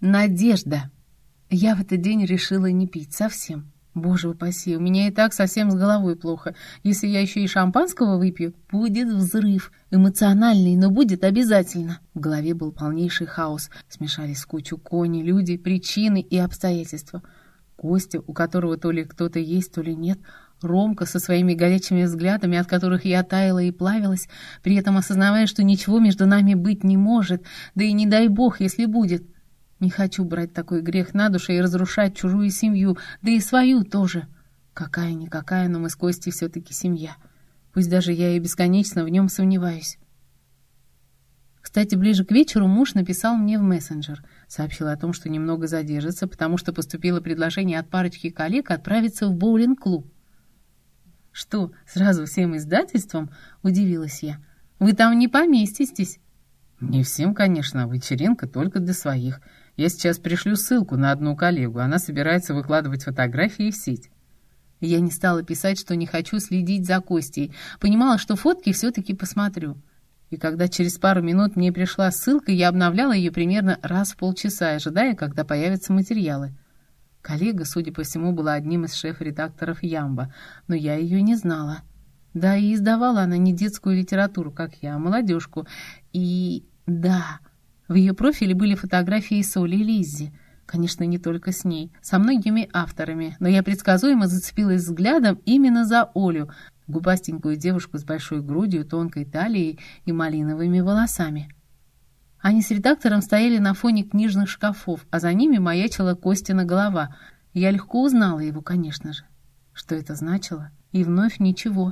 Надежда. Я в этот день решила не пить совсем. Боже упаси, у меня и так совсем с головой плохо. Если я еще и шампанского выпью, будет взрыв. Эмоциональный, но будет обязательно. В голове был полнейший хаос. Смешались в кучу кони, люди, причины и обстоятельства. Костя, у которого то ли кто-то есть, то ли нет. Ромка со своими горячими взглядами, от которых я таяла и плавилась, при этом осознавая, что ничего между нами быть не может, да и не дай бог, если будет. Не хочу брать такой грех на душу и разрушать чужую семью, да и свою тоже. Какая-никакая, но мы с Костей все-таки семья. Пусть даже я и бесконечно в нем сомневаюсь. Кстати, ближе к вечеру муж написал мне в мессенджер. Сообщил о том, что немного задержится, потому что поступило предложение от парочки коллег отправиться в боулинг-клуб. «Что, сразу всем издательствам?» — удивилась я. «Вы там не поместитесь?» «Не всем, конечно, вечеринка только для своих. Я сейчас пришлю ссылку на одну коллегу, она собирается выкладывать фотографии в сеть». Я не стала писать, что не хочу следить за Костей. Понимала, что фотки все-таки посмотрю. И когда через пару минут мне пришла ссылка, я обновляла ее примерно раз в полчаса, ожидая, когда появятся материалы. Коллега, судя по всему, была одним из шеф-редакторов Ямба, но я ее не знала. Да, и издавала она не детскую литературу, как я, а молодежку. И да, в ее профиле были фотографии с Олей и Лиззи. Конечно, не только с ней, со многими авторами, но я предсказуемо зацепилась взглядом именно за Олю, губастенькую девушку с большой грудью, тонкой талией и малиновыми волосами. Они с редактором стояли на фоне книжных шкафов, а за ними маячила Костина голова. Я легко узнала его, конечно же. Что это значило? И вновь ничего.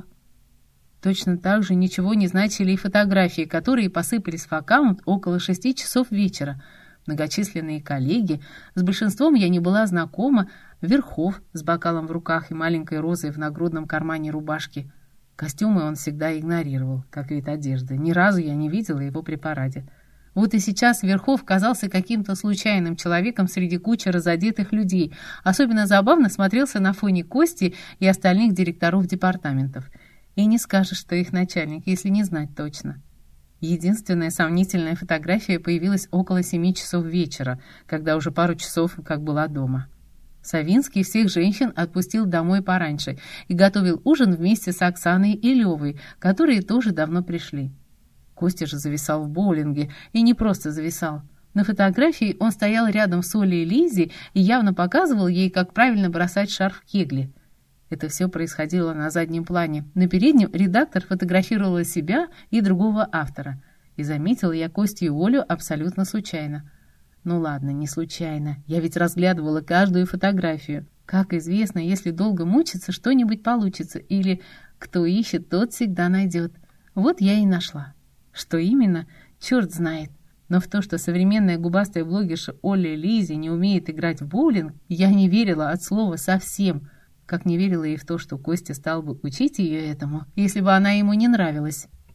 Точно так же ничего не значили и фотографии, которые посыпались в аккаунт около 6 часов вечера. Многочисленные коллеги, с большинством я не была знакома, Верхов с бокалом в руках и маленькой розой в нагрудном кармане рубашки. Костюмы он всегда игнорировал, как вид одежды. Ни разу я не видела его при параде. Вот и сейчас Верхов казался каким-то случайным человеком среди кучи разодетых людей. Особенно забавно смотрелся на фоне Кости и остальных директоров департаментов. И не скажешь, что их начальник, если не знать точно. Единственная сомнительная фотография появилась около 7 часов вечера, когда уже пару часов как была дома. Савинский всех женщин отпустил домой пораньше и готовил ужин вместе с Оксаной и Левой, которые тоже давно пришли. Костя же зависал в боулинге, и не просто зависал. На фотографии он стоял рядом с Олей и Лиззи и явно показывал ей, как правильно бросать шар в кегли. Это все происходило на заднем плане. На переднем редактор фотографировала себя и другого автора. И заметила я Костю и Олю абсолютно случайно. Ну ладно, не случайно. Я ведь разглядывала каждую фотографию. Как известно, если долго мучиться, что-нибудь получится. Или кто ищет, тот всегда найдет. Вот я и нашла. Что именно, черт знает. Но в то, что современная губастая блогерша Оля Лиззи не умеет играть в боулинг, я не верила от слова совсем. Как не верила и в то, что Костя стал бы учить ее этому, если бы она ему не нравилась.